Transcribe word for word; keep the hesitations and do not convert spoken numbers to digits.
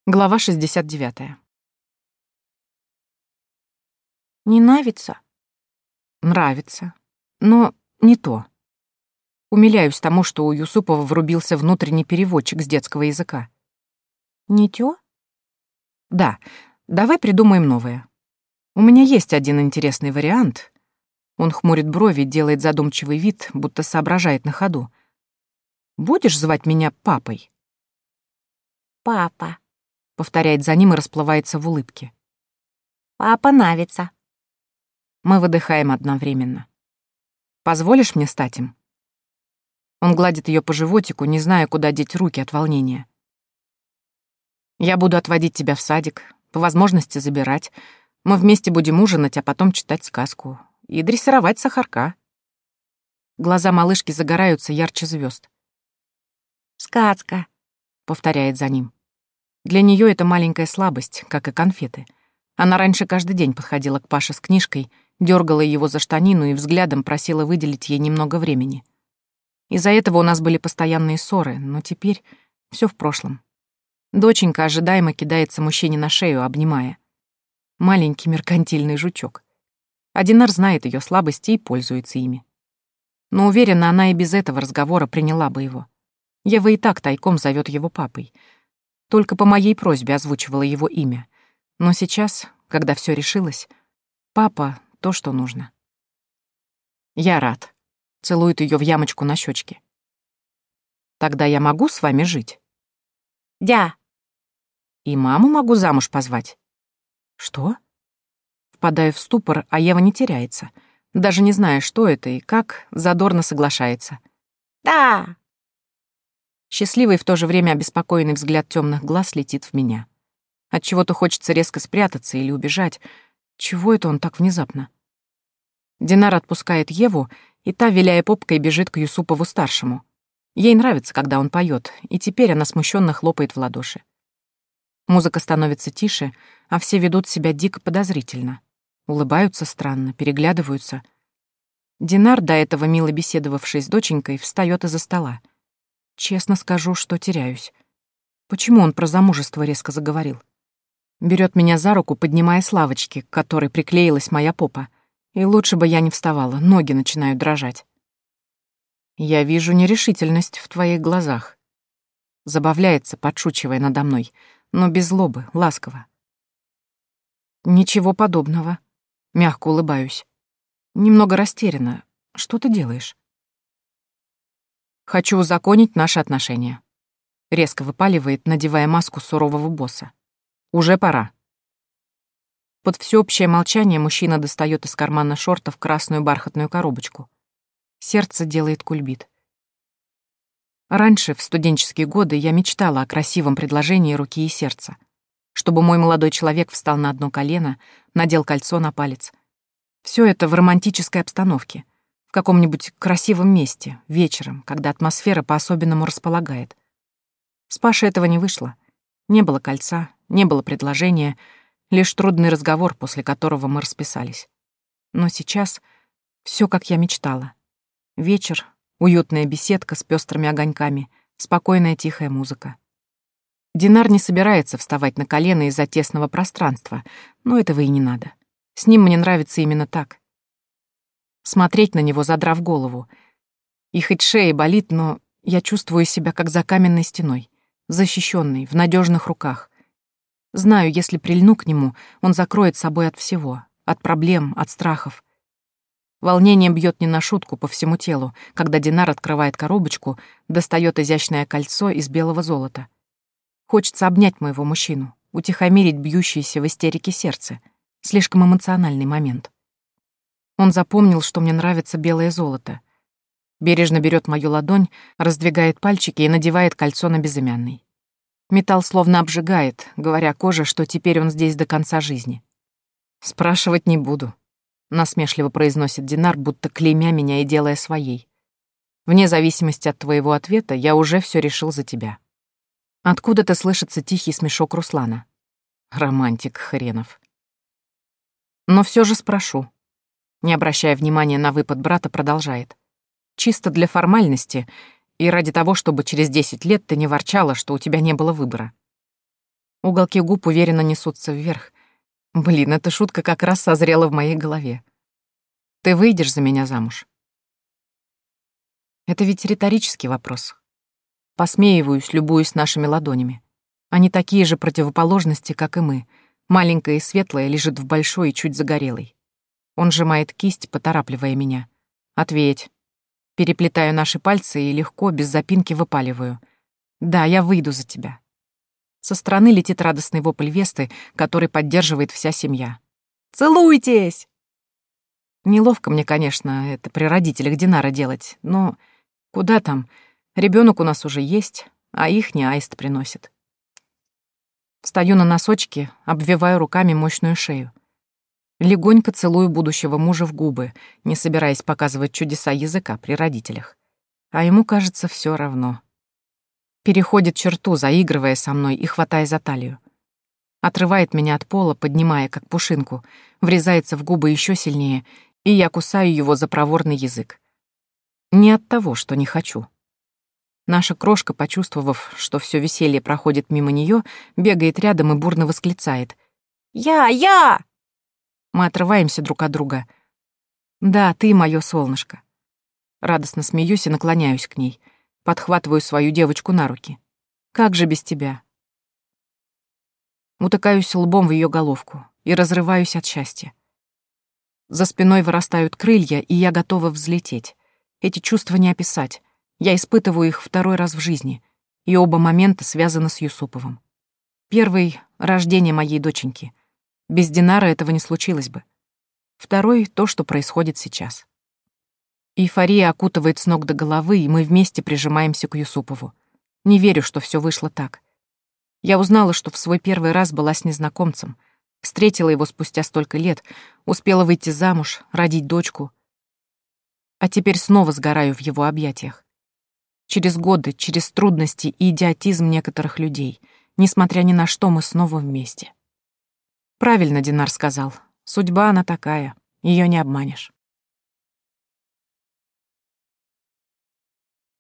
Глава шестьдесят девятая. Не нравится? Нравится. Но не то. Умиляюсь тому, что у Юсупова врубился внутренний переводчик с детского языка. Не тё? Да, давай придумаем новое. У меня есть один интересный вариант. Он хмурит брови, делает задумчивый вид, будто соображает на ходу. Будешь звать меня папой? Папа. Повторяет за ним и расплывается в улыбке. Папа нравится. Мы выдыхаем одновременно. Позволишь мне стать им? Он гладит ее по животику, не зная, куда деть руки от волнения. Я буду отводить тебя в садик, по возможности забирать. Мы вместе будем ужинать, а потом читать сказку. И дрессировать Сахарка. Глаза малышки загораются ярче звезд. Сказка. Повторяет за ним. Для нее это маленькая слабость, как и конфеты. Она раньше каждый день подходила к Паше с книжкой, дергала его за штанину и взглядом просила выделить ей немного времени. Из-за этого у нас были постоянные ссоры, но теперь все в прошлом. Доченька ожидаемо кидается мужчине на шею, обнимая. Маленький меркантильный жучок. А Динар знает ее слабости и пользуется ими. Но уверена, она и без этого разговора приняла бы его. Ева и так тайком зовет его папой. Только по моей просьбе озвучивала его имя. Но сейчас, когда все решилось, папа — то, что нужно. Я рад. Целует ее в ямочку на щечке. Тогда я могу с вами жить? Дя. И маму могу замуж позвать? Что? Впадаю в ступор, а Ева не теряется. Даже не зная, что это и как, задорно соглашается. Да. Счастливый, в то же время обеспокоенный взгляд темных глаз летит в меня. Отчего-то хочется резко спрятаться или убежать. Чего это он так внезапно? Динар отпускает Еву, и та, виляя попкой, бежит к Юсупову-старшему. Ей нравится, когда он поет, и теперь она смущенно хлопает в ладоши. Музыка становится тише, а все ведут себя дико подозрительно. Улыбаются странно, переглядываются. Динар, до этого мило беседовавший с доченькой, встает из-за стола. Честно скажу, что теряюсь. Почему он про замужество резко заговорил? Берет меня за руку, поднимая с лавочки, к которой приклеилась моя попа. И лучше бы я не вставала, ноги начинают дрожать. Я вижу нерешительность в твоих глазах. Забавляется, подшучивая надо мной, но без злобы, ласково. Ничего подобного. Мягко улыбаюсь. Немного растеряна. Что ты делаешь? Хочу узаконить наши отношения. Резко выпаливает, надевая маску сурового босса. Уже пора. Под всеобщее молчание мужчина достает из кармана шортов красную бархатную коробочку. Сердце делает кульбит. Раньше, в студенческие годы, я мечтала о красивом предложении руки и сердца. Чтобы мой молодой человек встал на одно колено, надел кольцо на палец. Все это в романтической обстановке. В каком-нибудь красивом месте, вечером, когда атмосфера по-особенному располагает. С Пашей этого не вышло. Не было кольца, не было предложения, лишь трудный разговор, после которого мы расписались. Но сейчас все, как я мечтала. Вечер, уютная беседка с пестрыми огоньками, спокойная тихая музыка. Динар не собирается вставать на колено из-за тесного пространства, но этого и не надо. С ним мне нравится именно так. Смотреть на него, задрав голову. И хоть шея болит, но я чувствую себя как за каменной стеной, защищенной, в надежных руках. Знаю, если прильну к нему, он закроет собой от всего, от проблем, от страхов. Волнение бьет не на шутку по всему телу, когда Динар открывает коробочку, достает изящное кольцо из белого золота. Хочется обнять моего мужчину, утихомирить бьющееся в истерике сердце. Слишком эмоциональный момент. Он запомнил, что мне нравится белое золото. Бережно берет мою ладонь, раздвигает пальчики и надевает кольцо на безымянный. Металл словно обжигает, говоря коже, что теперь он здесь до конца жизни. «Спрашивать не буду», — насмешливо произносит Динар, будто клеймя меня и делая своей. «Вне зависимости от твоего ответа, я уже все решил за тебя». Откуда-то слышится тихий смешок Руслана. Романтик хренов. Но все же спрошу. Не обращая внимания на выпад брата, продолжает. Чисто для формальности и ради того, чтобы через десять лет ты не ворчала, что у тебя не было выбора. Уголки губ уверенно несутся вверх. Блин, эта шутка как раз созрела в моей голове. Ты выйдешь за меня замуж? Это ведь риторический вопрос. Посмеиваюсь, любуюсь нашими ладонями. Они такие же противоположности, как и мы. Маленькая и светлая лежит в большой и чуть загорелой. Он сжимает кисть, поторапливая меня. Ответь. Переплетаю наши пальцы и легко, без запинки выпаливаю. Да, я выйду за тебя. Со стороны летит радостный вопль Весты, который поддерживает вся семья. «Целуйтесь!» Неловко мне, конечно, это при родителях Динара делать, но куда там? Ребенок у нас уже есть, а их не аист приносит. Встаю на носочки, обвиваю руками мощную шею. Легонько целую будущего мужа в губы, не собираясь показывать чудеса языка при родителях. А ему, кажется, все равно. Переходит черту, заигрывая со мной и хватая за талию. Отрывает меня от пола, поднимая, как пушинку, врезается в губы еще сильнее, и я кусаю его за проворный язык. Не от того, что не хочу. Наша крошка, почувствовав, что все веселье проходит мимо нее, бегает рядом и бурно восклицает. «Я! Я!» Мы отрываемся друг от друга. «Да, ты мое солнышко». Радостно смеюсь и наклоняюсь к ней. Подхватываю свою девочку на руки. «Как же без тебя?» Утыкаюсь лбом в ее головку и разрываюсь от счастья. За спиной вырастают крылья, и я готова взлететь. Эти чувства не описать. Я испытываю их второй раз в жизни, и оба момента связаны с Юсуповым. Первый — рождение моей доченьки. Без Динара этого не случилось бы. Второй — то, что происходит сейчас. Эйфория окутывает с ног до головы, и мы вместе прижимаемся к Юсупову. Не верю, что все вышло так. Я узнала, что в свой первый раз была с незнакомцем, встретила его спустя столько лет, успела выйти замуж, родить дочку. А теперь снова сгораю в его объятиях. Через годы, через трудности и идиотизм некоторых людей, несмотря ни на что, мы снова вместе. Правильно Динар сказал, судьба она такая, ее не обманешь.